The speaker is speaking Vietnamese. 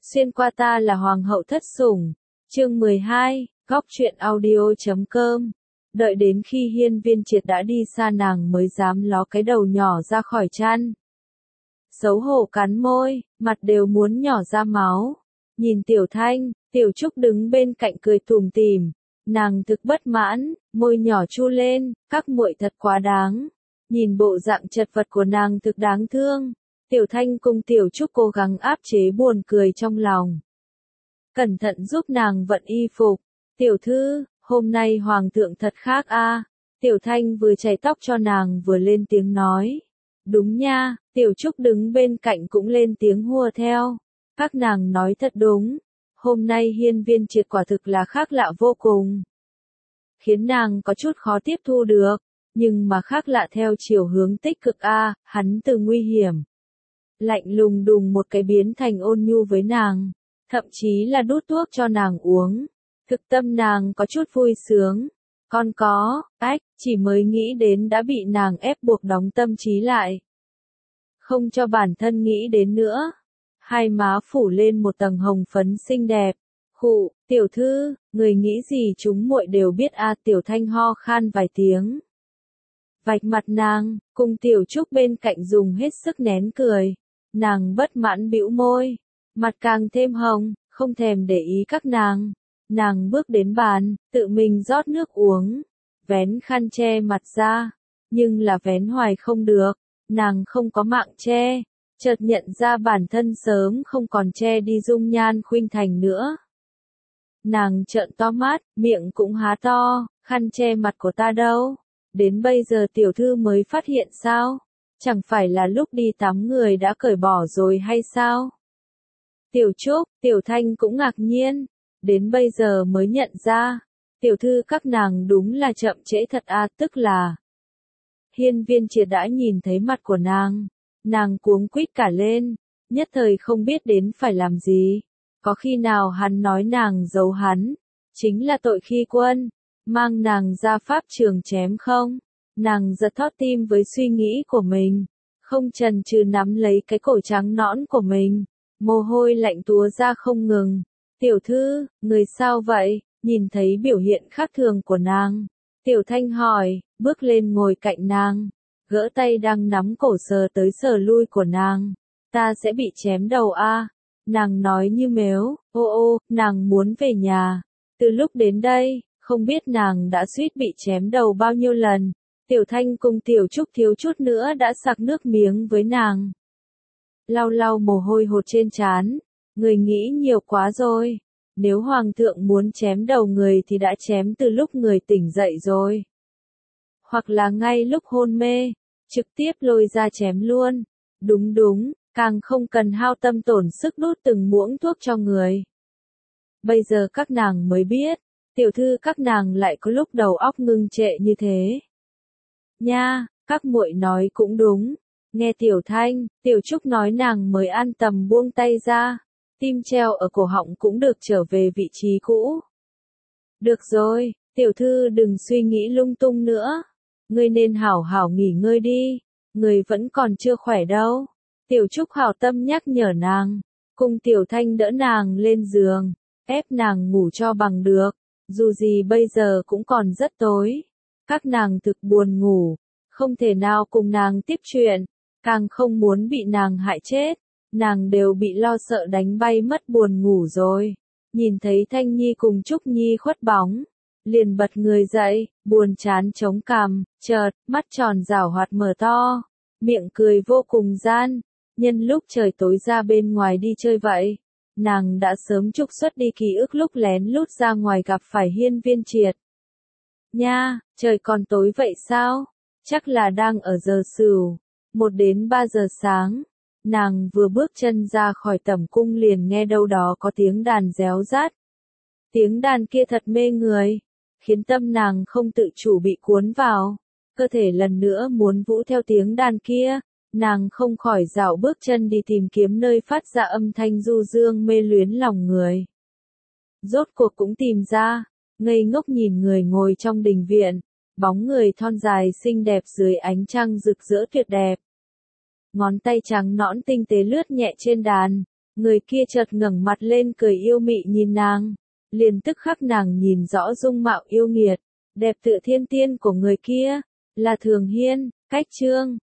Xuyên qua ta là hoàng hậu thất sủng. Chương 12, góc truyện audio.com. Đợi đến khi Hiên Viên Triệt đã đi xa nàng mới dám ló cái đầu nhỏ ra khỏi chăn. Xấu hổ cắn môi, mặt đều muốn nhỏ ra máu. Nhìn Tiểu Thanh, Tiểu Trúc đứng bên cạnh cười tủm tỉm, nàng thực bất mãn, môi nhỏ chu lên, các muội thật quá đáng. Nhìn bộ dạng chật vật của nàng thực đáng thương. Tiểu Thanh cùng Tiểu Trúc cố gắng áp chế buồn cười trong lòng. Cẩn thận giúp nàng vận y phục. Tiểu thư, hôm nay hoàng thượng thật khác a. Tiểu Thanh vừa chải tóc cho nàng vừa lên tiếng nói. Đúng nha, Tiểu Trúc đứng bên cạnh cũng lên tiếng hùa theo. Các nàng nói thật đúng. Hôm nay Hiên Viên Triệt quả thực là khác lạ vô cùng. Khiến nàng có chút khó tiếp thu được. Nhưng mà khác lạ theo chiều hướng tích cực a, hắn từ nguy hiểm. Lạnh lùng đùng một cái biến thành ôn nhu với nàng. Thậm chí là đút thuốc cho nàng uống. Thực tâm nàng có chút vui sướng. Còn có, chỉ mới nghĩ đến đã bị nàng ép buộc đóng tâm trí lại. Không cho bản thân nghĩ đến nữa. Hai má phủ lên một tầng hồng phấn xinh đẹp. Khụ, tiểu thư, người nghĩ gì chúng muội đều biết a. Tiểu Thanh ho khan vài tiếng. Vạch mặt nàng, cùng Tiểu Trúc bên cạnh dùng hết sức nén cười. Nàng bất mãn bĩu môi, mặt càng thêm hồng, không thèm để ý các nàng. Nàng bước đến bàn, tự mình rót nước uống, vén khăn che mặt ra, nhưng là vén hoài không được, nàng không có mạng che, chợt nhận ra bản thân sớm không còn che đi dung nhan khuynh thành nữa. Nàng trợn to mắt, miệng cũng há to, khăn che mặt của ta đâu? Đến bây giờ tiểu thư mới phát hiện sao? Chẳng phải là lúc đi tắm người đã cởi bỏ rồi hay sao? Tiểu Trúc, Tiểu Thanh cũng ngạc nhiên, đến bây giờ mới nhận ra, tiểu thư các nàng đúng là chậm trễ thật a, tức là. Hiên Viên Triệt đã nhìn thấy mặt của nàng cuống quýt cả lên, nhất thời không biết đến phải làm gì. Có khi nào hắn nói nàng giấu hắn, chính là tội khi quân, mang nàng ra pháp trường chém không? Nàng giật thót tim với suy nghĩ của mình, không chần chừ nắm lấy cái cổ trắng nõn của mình, mồ hôi lạnh túa ra không ngừng. Tiểu thư, người sao vậy? Nhìn thấy biểu hiện khác thường của nàng, Tiểu Thanh hỏi, bước lên ngồi cạnh nàng, gỡ tay đang nắm cổ sờ tới sờ lui của nàng. Ta sẽ bị chém đầu a. Nàng nói như mếu, ô, nàng muốn về nhà. Từ lúc đến đây, không biết nàng đã suýt bị chém đầu bao nhiêu lần. Tiểu Thanh cùng Tiểu Trúc thiếu chút nữa đã sặc nước miếng với nàng. Lau lau mồ hôi hột trên trán, người nghĩ nhiều quá rồi. Nếu hoàng thượng muốn chém đầu người thì đã chém từ lúc người tỉnh dậy rồi. Hoặc là ngay lúc hôn mê, trực tiếp lôi ra chém luôn. Đúng, càng không cần hao tâm tổn sức đút từng muỗng thuốc cho người. Bây giờ các nàng mới biết, tiểu thư các nàng lại có lúc đầu óc ngưng trệ như thế. Nha, các muội nói cũng đúng. Nghe Tiểu Thanh, Tiểu Trúc nói nàng mới an tâm buông tay ra. Tim treo ở cổ họng cũng được trở về vị trí cũ. Được rồi, tiểu thư đừng suy nghĩ lung tung nữa. Ngươi nên hảo hảo nghỉ ngơi đi. Ngươi vẫn còn chưa khỏe đâu. Tiểu Trúc hảo tâm nhắc nhở nàng. Cùng Tiểu Thanh đỡ nàng lên giường, ép nàng ngủ cho bằng được. Dù gì bây giờ cũng còn rất tối. Các nàng thực buồn ngủ, không thể nào cùng nàng tiếp chuyện, càng không muốn bị nàng hại chết. Nàng đều bị lo sợ đánh bay mất buồn ngủ rồi. Nhìn thấy Thanh Nhi cùng Trúc Nhi khuất bóng, liền bật người dậy, buồn chán chống cằm, chợt, mắt tròn rảo hoạt mở to, miệng cười vô cùng gian. Nhân lúc trời tối ra bên ngoài đi chơi vậy, nàng đã sớm trục xuất đi ký ức lúc lén lút ra ngoài gặp phải Hiên Viên Triệt. Nha, trời còn tối vậy sao? Chắc là đang ở giờ sửu, 1 đến 3 giờ sáng. Nàng vừa bước chân ra khỏi tẩm cung liền nghe đâu đó có tiếng đàn réo rát. Tiếng đàn kia thật mê người, khiến tâm nàng không tự chủ bị cuốn vào. Cơ thể lần nữa muốn vũ theo tiếng đàn kia, nàng không khỏi dạo bước chân đi tìm kiếm nơi phát ra âm thanh du dương mê luyến lòng người. Rốt cuộc cũng tìm ra, ngây ngốc nhìn người ngồi trong đình viện, bóng người thon dài xinh đẹp dưới ánh trăng rực rỡ tuyệt đẹp. Ngón tay trắng nõn tinh tế lướt nhẹ trên đàn, Người kia chợt ngẩng mặt lên cười yêu mị nhìn nàng. Liền tức khắc nàng nhìn rõ dung mạo yêu nghiệt, đẹp tựa thiên tiên của người kia, là Thường Hiên, cách Trương.